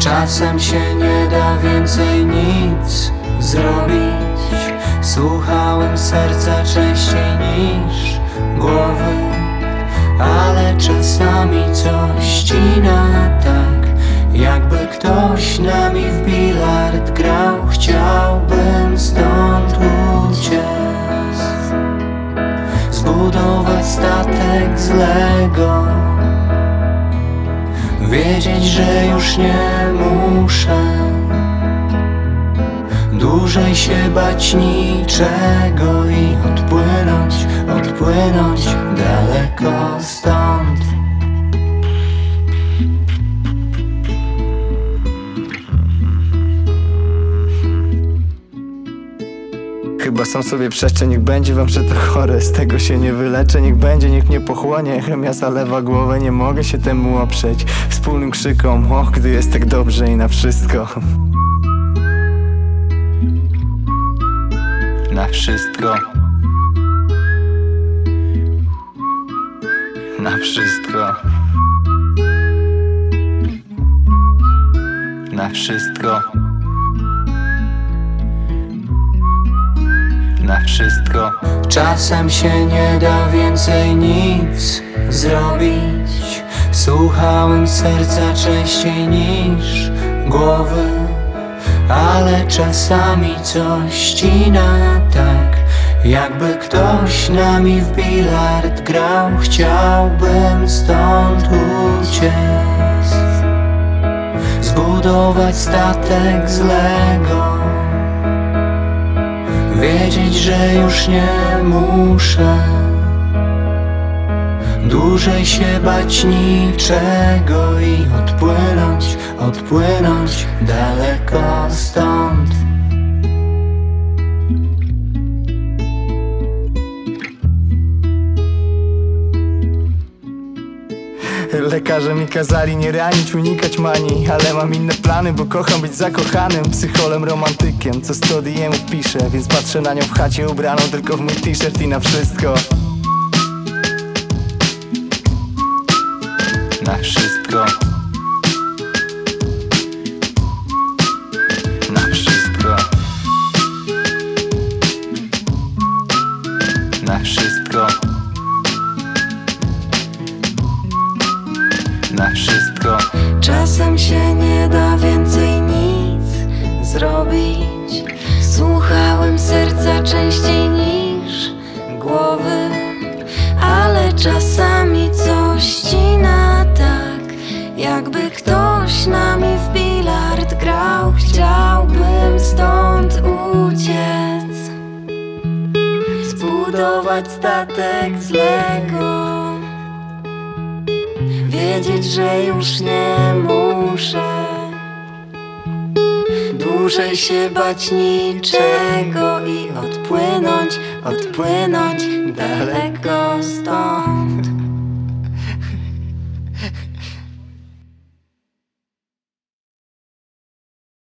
Czasem się nie da więcej nic zrobić. Słuchałem serca częściej niż głowy, ale czasami coś ścina tak, jakby ktoś nami w bilard grał. Chciałbym stąd uciec, zbudować statek z Lego, wiedzieć, że już nie muszę dłużej się bać niczego i odpłynąć daleko stąd. Chyba sam sobie przeszczę, niech będzie wam, że to chore. Z tego się nie wyleczę, niech będzie, niech mnie pochłonie. Chemia zalewa głowę, nie mogę się temu oprzeć. Wspólnym krzykom, gdy jest tak dobrze i na wszystko. Na wszystko. Na wszystko. Na wszystko. Na wszystko. Czasem się nie da więcej nic zrobić. Słuchałem serca częściej niż głowy, ale czasami coś ścina tak, jakby ktoś nami w bilard grał. Chciałbym stąd uciec, zbudować statek z Lego, wiedzieć, że już nie muszę dłużej się bać niczego i odpłynąć daleko stąd. Lekarze mi kazali nie ranić, unikać manii, ale mam inne plany, bo kocham być zakochanym psycholem, romantykiem, co 100 DM-ów pisze. Więc patrzę na nią w chacie ubraną tylko w mój t-shirt i na wszystko. Na wszystko. Na wszystko. Na wszystko. Na wszystko. Czasem się nie da więcej nic zrobić. Słuchałem serca częściej niż głowy, ale czasami coś ścina tak, jakby ktoś nami w bilard grał. Chciałbym stąd uciec, zbudować statek z Lego, wiedzieć, że już nie muszę dłużej się bać niczego i odpłynąć daleko